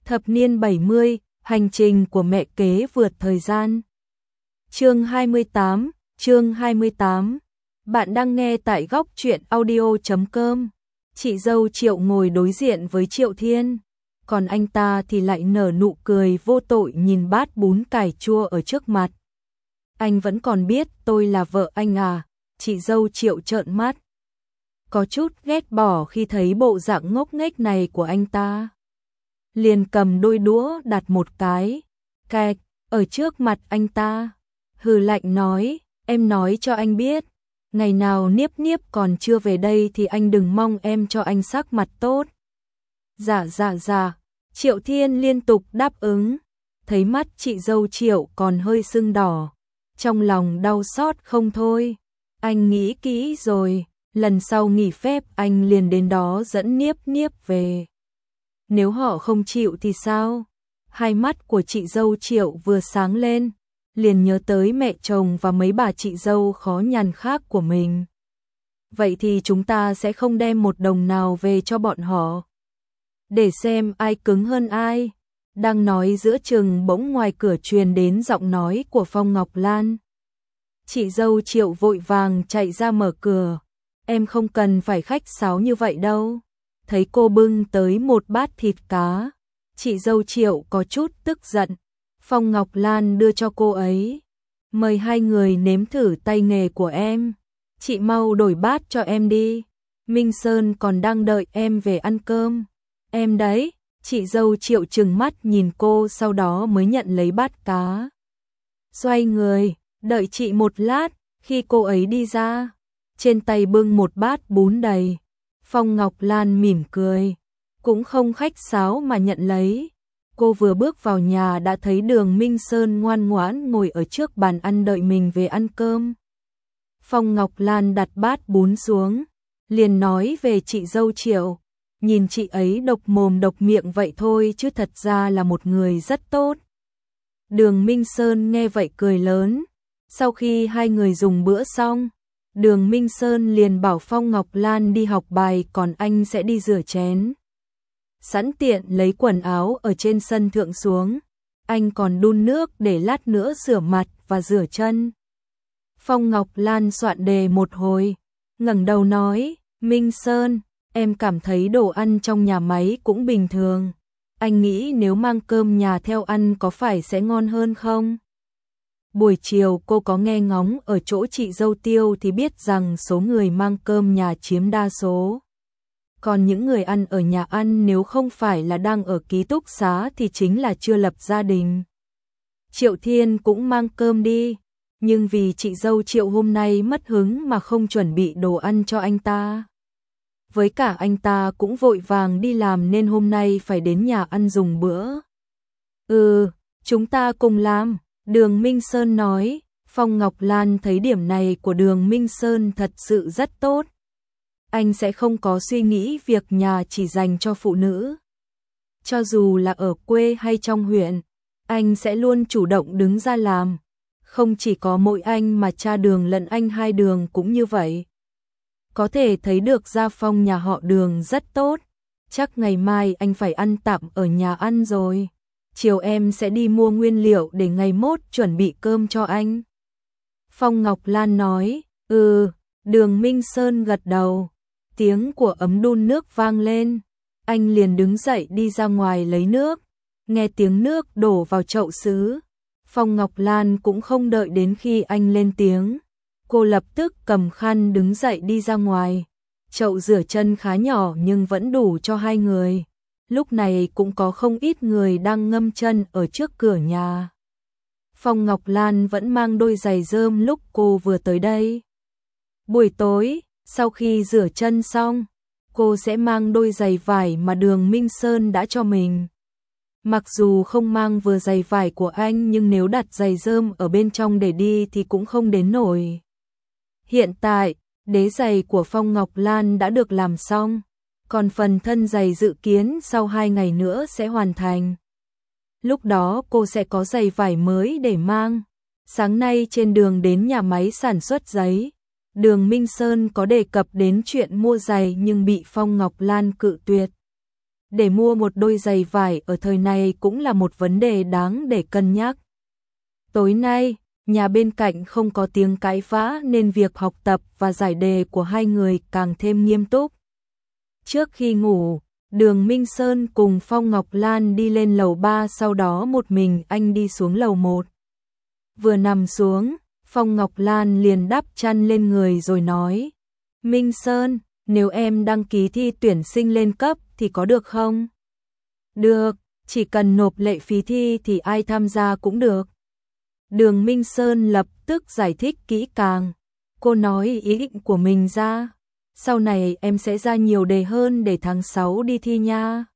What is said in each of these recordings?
Thập niên 70, hành trình của mẹ kế vượt thời gian. Chương 28. Bạn đang nghe tại góc truyện audio.com. Chị dâu Triệu ngồi đối diện với Triệu Thiên, còn anh ta thì lại nở nụ cười vô tội nhìn bát bún cải chua ở trước mặt. Anh vẫn còn biết tôi là vợ anh à? Chị dâu Triệu trợn mắt, có chút ghét bỏ khi thấy bộ dạng ngốc nghếch này của anh ta. Liền cầm đôi đũa đặt một cái, cạch, ở trước mặt anh ta. Hừ lạnh nói, em nói cho anh biết, ngày nào Niếp Niếp còn chưa về đây thì anh đừng mong em cho anh sắc mặt tốt. Dạ. Triệu Thiên liên tục đáp ứng, thấy mắt chị dâu Triệu còn hơi sưng đỏ, trong lòng đau xót không thôi. Anh nghĩ kỹ rồi, lần sau nghỉ phép anh liền đến đó dẫn Niếp Niếp về. Nếu họ không chịu thì sao? Hai mắt của chị dâu Triệu vừa sáng lên, liền nhớ tới mẹ chồng và mấy bà chị dâu khó nhằn khác của mình. Vậy thì chúng ta sẽ không đem một đồng nào về cho bọn họ, để xem ai cứng hơn ai. Đang nói giữa chừng bỗng ngoài cửa truyền đến giọng nói của Phong Ngọc Lan. Chị dâu Triệu vội vàng chạy ra mở cửa. Em không cần phải khách sáo như vậy đâu. Thấy cô bưng tới một bát thịt cá, chị dâu Triệu có chút tức giận. Phong Ngọc Lan đưa cho cô ấy, mời hai người nếm thử tay nghề của em. Chị mau đổi bát cho em đi, Minh Sơn còn đang đợi em về ăn cơm. Em đấy. Chị dâu Triệu trừng mắt nhìn cô, sau đó mới nhận lấy bát cá. Xoay người, đợi chị một lát. Khi cô ấy đi ra, trên tay bưng một bát bún đầy. Phong Ngọc Lan mỉm cười, cũng không khách sáo mà nhận lấy. Cô vừa bước vào nhà đã thấy Đường Minh Sơn ngoan ngoãn ngồi ở trước bàn ăn đợi mình về ăn cơm. Phong Ngọc Lan đặt bát bún xuống, liền nói về chị dâu Triệu. Nhìn chị ấy độc mồm độc miệng vậy thôi chứ thật ra là một người rất tốt. Đường Minh Sơn nghe vậy cười lớn. Sau khi hai người dùng bữa xong, Đường Minh Sơn liền bảo Phong Ngọc Lan đi học bài, còn anh sẽ đi rửa chén. Sẵn tiện lấy quần áo ở trên sân thượng xuống, anh còn đun nước để lát nữa rửa mặt và rửa chân. Phong Ngọc Lan soạn đề một hồi, ngẩng đầu nói, Minh Sơn, em cảm thấy đồ ăn trong nhà máy cũng bình thường. Anh nghĩ nếu mang cơm nhà theo ăn có phải sẽ ngon hơn không? Buổi chiều cô có nghe ngóng ở chỗ chị dâu Tiêu thì biết rằng số người mang cơm nhà chiếm đa số. Còn những người ăn ở nhà ăn nếu không phải là đang ở ký túc xá thì chính là chưa lập gia đình. Triệu Thiên cũng mang cơm đi, nhưng vì chị dâu Triệu hôm nay mất hứng mà không chuẩn bị đồ ăn cho anh ta. Với cả anh ta cũng vội vàng đi làm nên hôm nay phải đến nhà ăn dùng bữa. Chúng ta cùng làm, Đường Minh Sơn nói. Phong Ngọc Lan thấy điểm này của Đường Minh Sơn thật sự rất tốt. Anh sẽ không có suy nghĩ việc nhà chỉ dành cho phụ nữ. Cho dù là ở quê hay trong huyện, anh sẽ luôn chủ động đứng ra làm. Không chỉ có mỗi anh mà cha Đường lẫn anh hai Đường cũng như vậy. Có thể thấy được gia phong nhà họ Đường rất tốt. Chắc ngày mai anh phải ăn tạm ở nhà ăn rồi. Chiều em sẽ đi mua nguyên liệu để ngày mốt chuẩn bị cơm cho anh. Phong Ngọc Lan nói, Đường Minh Sơn gật đầu. Tiếng của ấm đun nước vang lên. Anh liền đứng dậy đi ra ngoài lấy nước. Nghe tiếng nước đổ vào chậu sứ, Phong Ngọc Lan cũng không đợi đến khi anh lên tiếng. Cô lập tức cầm khăn đứng dậy đi ra ngoài. Chậu rửa chân khá nhỏ nhưng vẫn đủ cho hai người. Lúc này cũng có không ít người đang ngâm chân ở trước cửa nhà. Phong Ngọc Lan vẫn mang đôi giày rơm lúc cô vừa tới đây. Buổi tối, sau khi rửa chân xong, cô sẽ mang đôi giày vải mà Đường Minh Sơn đã cho mình. Mặc dù không mang vừa giày vải của anh nhưng nếu đặt giày rơm ở bên trong để đi thì cũng không đến nổi. Hiện tại, đế giày của Phong Ngọc Lan đã được làm xong, còn phần thân giày dự kiến sau 2 ngày nữa sẽ hoàn thành. Lúc đó cô sẽ có giày vải mới để mang. Sáng nay trên đường đến nhà máy sản xuất giấy, Đường Minh Sơn có đề cập đến chuyện mua giày nhưng bị Phong Ngọc Lan cự tuyệt. để mua một đôi giày vải ở thời này cũng là một vấn đề đáng để cân nhắc. Tối nay, nhà bên cạnh không có tiếng cãi vã nên việc học tập và giải đề của hai người càng thêm nghiêm túc. Trước khi ngủ, Đường Minh Sơn cùng Phong Ngọc Lan đi lên lầu 3, sau đó một mình anh đi xuống lầu 1. Vừa nằm xuống, Phong Ngọc Lan liền đắp chăn lên người rồi nói: Minh Sơn, nếu em đăng ký thi tuyển sinh lên cấp thì có được không? Được, chỉ cần nộp lệ phí thi thì ai tham gia cũng được. Đường Minh Sơn lập tức giải thích kỹ càng. Cô nói ý định của mình ra. Sau này em sẽ ra nhiều đề hơn để tháng 6 đi thi nha.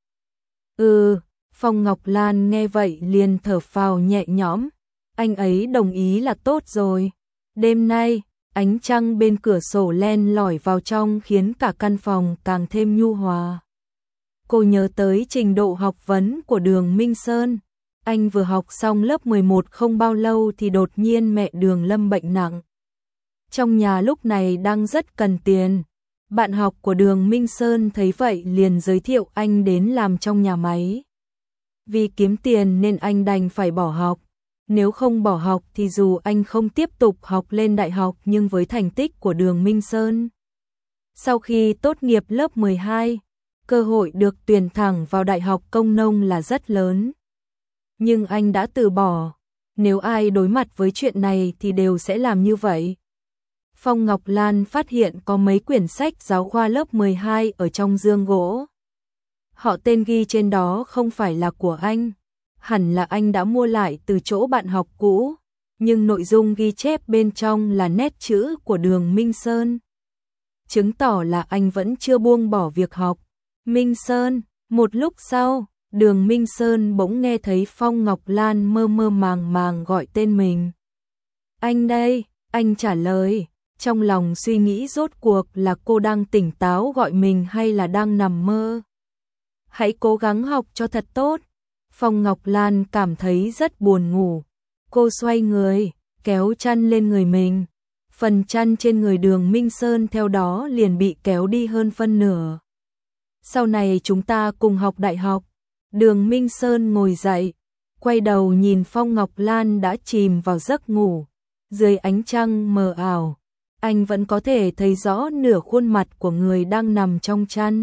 Phong Ngọc Lan nghe vậy liền thở phào nhẹ nhõm. Anh ấy đồng ý là tốt rồi. Đêm nay, ánh trăng bên cửa sổ len lỏi vào trong khiến cả căn phòng càng thêm nhu hòa. Cô nhớ tới trình độ học vấn của Đường Minh Sơn. Anh vừa học xong lớp 11 không bao lâu thì đột nhiên mẹ Đường lâm bệnh nặng. Trong nhà lúc này đang rất cần tiền. Bạn học của Đường Minh Sơn thấy vậy liền giới thiệu anh đến làm trong nhà máy. Vì kiếm tiền nên anh đành phải bỏ học. Nếu không bỏ học thì dù anh không tiếp tục học lên đại học, nhưng với thành tích của Đường Minh Sơn, sau khi tốt nghiệp lớp 12, cơ hội được tuyển thẳng vào Đại học Công nông là rất lớn. Nhưng anh đã từ bỏ. Nếu ai đối mặt với chuyện này thì đều sẽ làm như vậy. Phong Ngọc Lan phát hiện có mấy quyển sách giáo khoa lớp 12 ở trong giường gỗ. Họ tên ghi trên đó không phải là của anh. Hẳn là anh đã mua lại từ chỗ bạn học cũ. Nhưng nội dung ghi chép bên trong là nét chữ của Đường Minh Sơn. Chứng tỏ là anh vẫn chưa buông bỏ việc học. Minh Sơn, một lúc sau, Đường Minh Sơn bỗng nghe thấy Phong Ngọc Lan mơ mơ màng màng gọi tên mình. Anh đây, anh trả lời. Trong lòng suy nghĩ rốt cuộc là cô đang tỉnh táo gọi mình hay là đang nằm mơ. Hãy cố gắng học cho thật tốt. Phong Ngọc Lan cảm thấy rất buồn ngủ. Cô xoay người, kéo chăn lên người mình. Phần chăn trên người Đường Minh Sơn theo đó liền bị kéo đi hơn phân nửa. Sau này chúng ta cùng học đại học. Đường Minh Sơn ngồi dậy, quay đầu nhìn Phong Ngọc Lan đã chìm vào giấc ngủ. Dưới ánh trăng mờ ảo, anh vẫn có thể thấy rõ nửa khuôn mặt của người đang nằm trong chăn.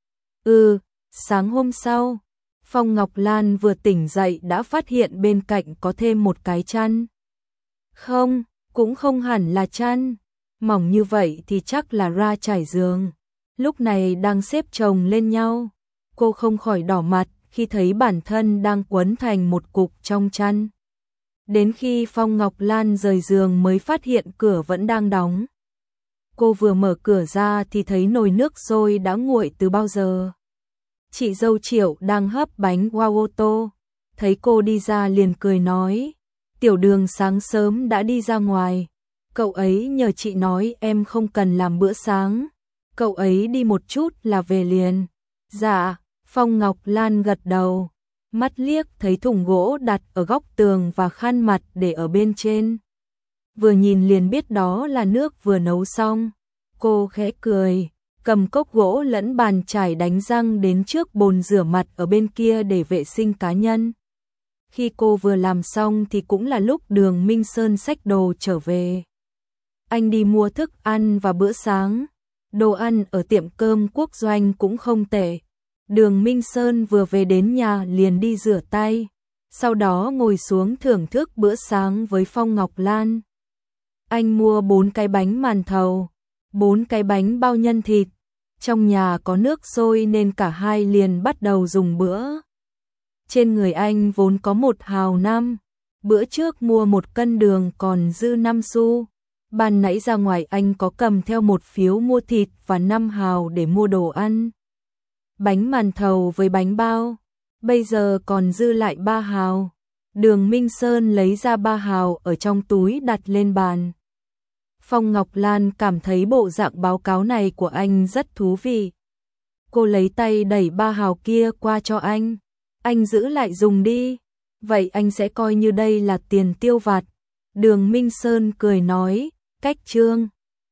Sáng hôm sau, Phong Ngọc Lan vừa tỉnh dậy đã phát hiện bên cạnh có thêm một cái chăn. Không, cũng không hẳn là chăn. Mỏng như vậy thì chắc là ra trải giường. Lúc này đang xếp chồng lên nhau. Cô không khỏi đỏ mặt khi thấy bản thân đang quấn thành một cục trong chăn. Đến khi Phong Ngọc Lan rời giường mới phát hiện cửa vẫn đang đóng. Cô vừa mở cửa ra thì thấy nồi nước sôi đã nguội từ bao giờ. Chị dâu Triệu đang hấp bánh wow ô tô. Thấy cô đi ra liền cười nói. Tiểu Đường sáng sớm đã đi ra ngoài. Cậu ấy nhờ chị nói em không cần làm bữa sáng. Cậu ấy đi một chút là về liền. Dạ, Phong Ngọc Lan gật đầu. Mắt liếc thấy thùng gỗ đặt ở góc tường và khăn mặt để ở bên trên. Vừa nhìn liền biết đó là nước vừa nấu xong. Cô khẽ cười, cầm cốc gỗ lẫn bàn chải đánh răng đến trước bồn rửa mặt ở bên kia để vệ sinh cá nhân. Khi cô vừa làm xong thì cũng là lúc Đường Minh Sơn xách đồ trở về. Anh đi mua thức ăn và bữa sáng. Đồ ăn ở tiệm cơm Quốc Doanh cũng không tệ. Đường Minh Sơn vừa về đến nhà liền đi rửa tay, sau đó ngồi xuống thưởng thức bữa sáng với Phong Ngọc Lan. Anh mua 4 cái bánh màn thầu, 4 cái bánh bao nhân thịt. Trong nhà có nước sôi nên cả hai liền bắt đầu dùng bữa. Trên người anh vốn có 1 hào 5, bữa trước mua 1 cân đường còn dư 5 xu. Ban nãy ra ngoài anh có cầm theo 1 phiếu mua thịt và 5 hào để mua đồ ăn. Bánh màn thầu với bánh bao, bây giờ còn dư lại 3 hào. Đường Minh Sơn lấy ra 3 hào ở trong túi đặt lên bàn. Phong Ngọc Lan cảm thấy bộ dạng báo cáo này của anh rất thú vị. Cô lấy tay đẩy 3 hào kia qua cho anh. Anh giữ lại dùng đi. Vậy anh sẽ coi như đây là tiền tiêu vặt. Đường Minh Sơn cười nói, cách trương.